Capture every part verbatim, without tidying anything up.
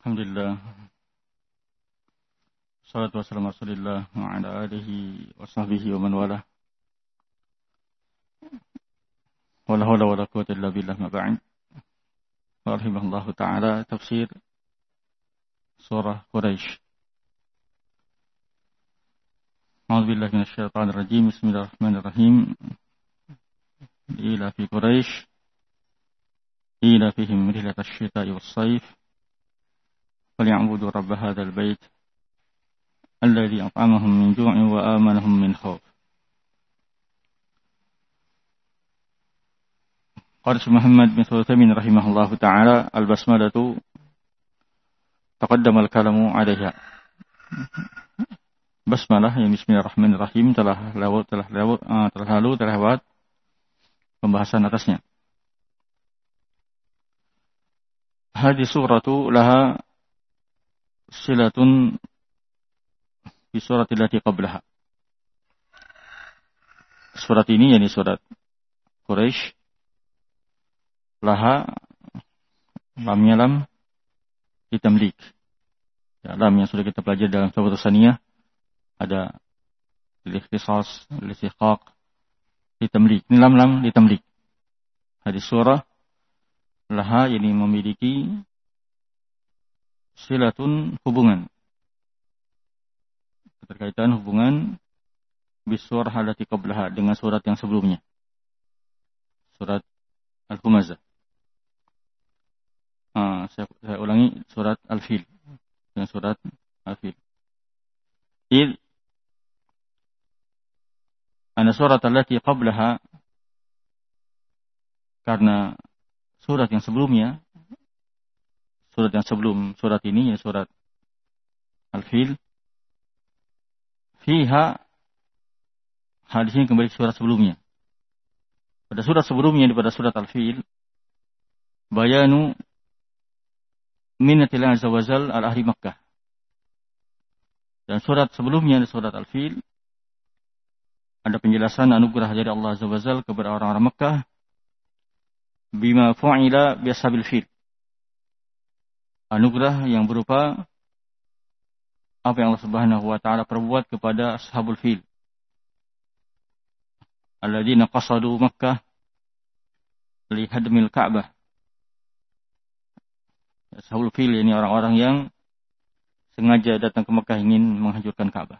Alhamdulillah. Salatu wassalamu ala Rasulillah wa ala alihi wa sahbihi wa man walah. Wala hawla wala quwwata illa billah ma ba'd. Rahimahullahu ta'ala tafsir surah Quraisy. A'udzu billahi minasyaitonir rajim. Bismillahirrahmanirrahim. Ila fi Quraisy ila fihim rihlatash shita'i was-sayf. فليعبدوا رب هذا البيت الذي أطعمهم من جوع وآمنهم من خوف. قال Syekh Muhammad bin Sulaiman rahimahullahu taala, al-basmalatu taqaddama al-kalamu 'alaiha. Basmalah yang bismillahirrahmanirrahim telah lewat telah lewat uh, telah lalu telah lewat pembahasan atasnya. Hadhihi suratu laha silatun di surat allati qablaha. Surat ini yakni surat Quraisy, laha lamnya lam ditamlik. Ya, lam yang sudah kita pelajari dalam surat Tsaniyah ada al-ikhtisas, al-istiqaq, ditamlik. Ini lam-lam ditamlik. Hadis surah laha yakni memiliki silatun hubungan, keterkaitan hubungan bisurah allati qablaha dengan surat yang sebelumnya, surat Al-Humazah. Ah, saya, saya ulangi, surat Al-Fil dengan surat Al-Fil. Il ana surat allati qablaha, karena surat yang sebelumnya, surat yang sebelum surat ini, ya surat Al-Fil, fiha, hadis ini kembali ke surat sebelumnya. Pada surat sebelumnya, pada surat Al-Fil, bayanu minnatil azza wa jal al ahli Makkah. Dan surat sebelumnya, di surat Al-Fil, ada penjelasan anugerah dari Allah azza wa jal kepada orang-orang Makkah bima fu'ila bi ashabil fil. Anugerah yang berupa apa yang Allah Subhanahu wa taala perbuat kepada ashabul fil, alladzina qasadu Makkah li hadmil Ka'bah. Ashabul fil ini orang-orang yang sengaja datang ke Makkah ingin menghancurkan Ka'bah.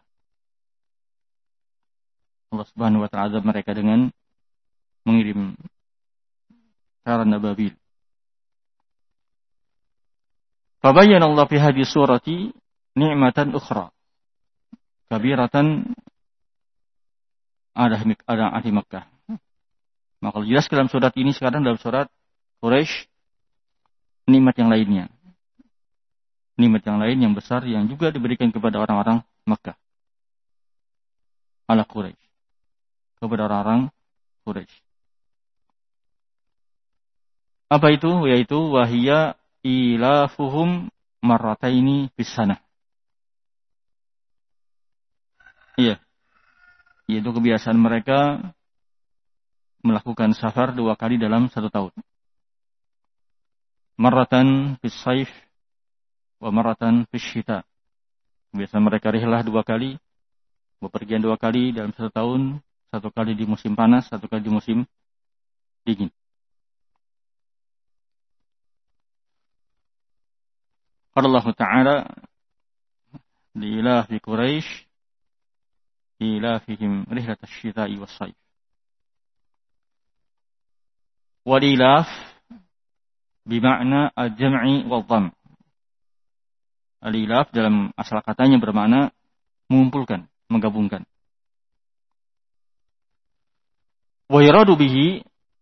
Allah Subhanahu wa taala azab mereka dengan mengirim taran ababil. Fabayyana Allah fi hadhihi surati ni'matan ukhra kabiratan ala ahli Makkah. Maka jelas dalam surat ini sekarang, dalam surat Quraisy, nikmat yang lainnya. Nikmat yang lain yang besar yang juga diberikan kepada orang-orang Makkah. Ala Quraisy. Kepada orang-orang Quraisy. Apa itu? Yaitu wahiyya ilafuhum marrataini bisanah. Iya. Yaitu kebiasaan mereka melakukan safar dua kali dalam satu tahun. Marratan bis saif wa marratan bis syita. Kebiasaan mereka rihlah dua kali, bepergian dua kali dalam satu tahun, satu kali di musim panas, satu kali di musim dingin. Allah Ta'ala liilah fi Quraisy ilafihim rihlatash shita'i was-sayf. Walilaf bima'na al-jam'i wal-dhamm. Al-ilaf dalam asal katanya bermakna mengumpulkan, menggabungkan. Wa yuradu bihi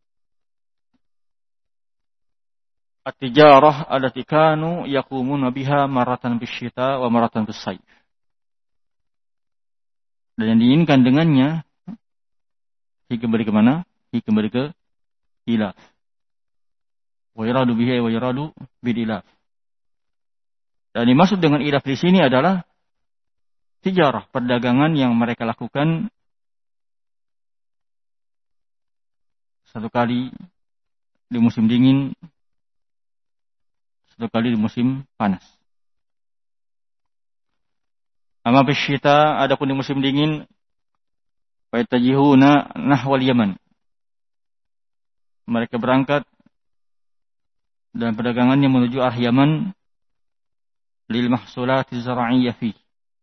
at-tijarah allati kanu yaqumuna biha maratan bisyita wa maratan bis-sayf. Dan yang diinginkan dengannya, hi kembali ke mana? Hi kembali ke ilaf. Wa yuradu bihi wa yuradu bil ilaf. Dan dimaksud dengan ilaf di sini adalah tijarah, perdagangan yang mereka lakukan satu kali di musim dingin, satu kali di musim panas. Amma bisyita, adapun di musim dingin, fa yatajihuna nahwal Yaman. Mereka berangkat dan perdagangannya menuju arah Yaman lil mahsulati zar'iyyah fi.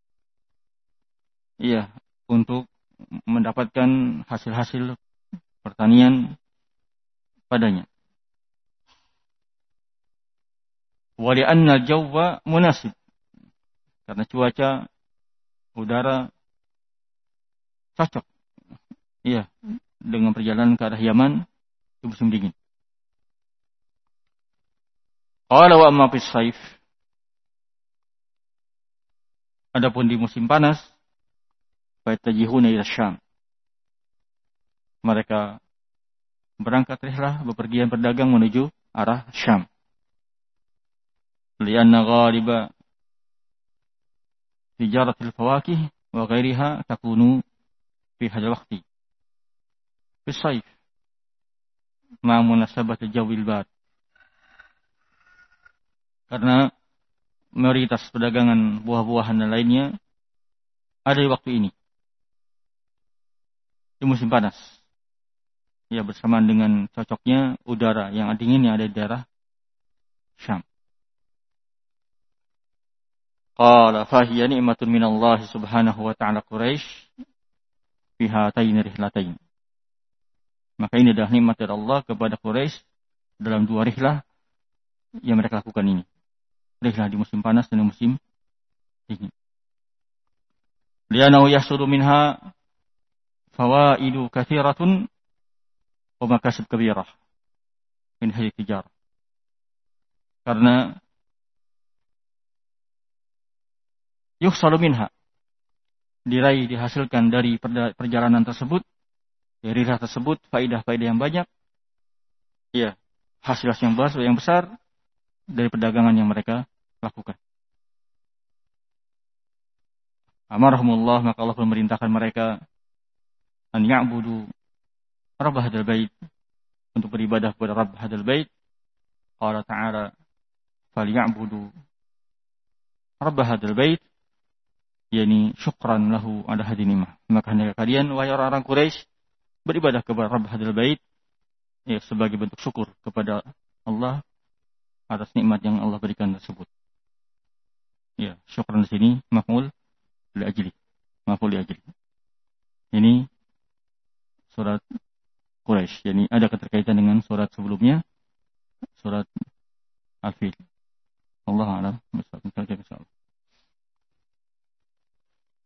Iya, untuk mendapatkan hasil-hasil pertanian padanya. Wa li'anna al-jawwa munasib. Karena cuaca udara cocok. Iya, dengan perjalanan ke arah Yaman di musim dingin. Qala wa amma fis saif. Adapun di musim panas, fa yatajihuna ila Syam. Mereka berangkat rihlah bepergian berdagang menuju arah Syam. Lianna ghaliba tijaratil fawakih wa ghairiha takunu fi hadzal waqti fi shaif ma munasabati jawil bad. Karena mayoritas perdagangan buah-buahan dan lainnya ada di waktu ini, di musim panas. Ya, bersamaan dengan cocoknya udara yang dingin yang ada di daerah Syam. Qala fahiya ni'matun minallahi subhanahu wa ta'ala Quraisy fi hatain rihlatain. Maka ini adalah nikmat dari Allah kepada Quraisy dalam dua rihlah yang mereka lakukan ini. Rihlah di musim panas dan di musim dingin. Li'annahu yahsulu minha fawaidu katsiratun wa makasib kabirah min hadhihi tijarah. Karena yuhsalu minha, diraih, dihasilkan dari perjalanan tersebut, dari rihlah tersebut, faidah-faidah yang banyak, ya, hasil yang besar, yang besar dari perdagangan yang mereka lakukan. Amarahumullah, maka Allah memerintahkan mereka an ya'budu Rabb hadzal bait, untuk beribadah kepada Rabb hadzal bait. Qala ta'ala falya'budu Rabb hadzal bait, yakni syukran lahu ala hadhihi ni'mah. Maka hendaknya kalian wahai orang-orang Quraisy beribadah kepada Rabb hadzal bait, ya, sebagai bentuk syukur kepada Allah atas nikmat yang Allah berikan tersebut. Ya, syukran di sini maf'ul li ajli. Maf'ul li ajli. Ini surat Quraisy, yakni ada keterkaitan dengan surat sebelumnya, surat Al-Fil. Allahu a'lam.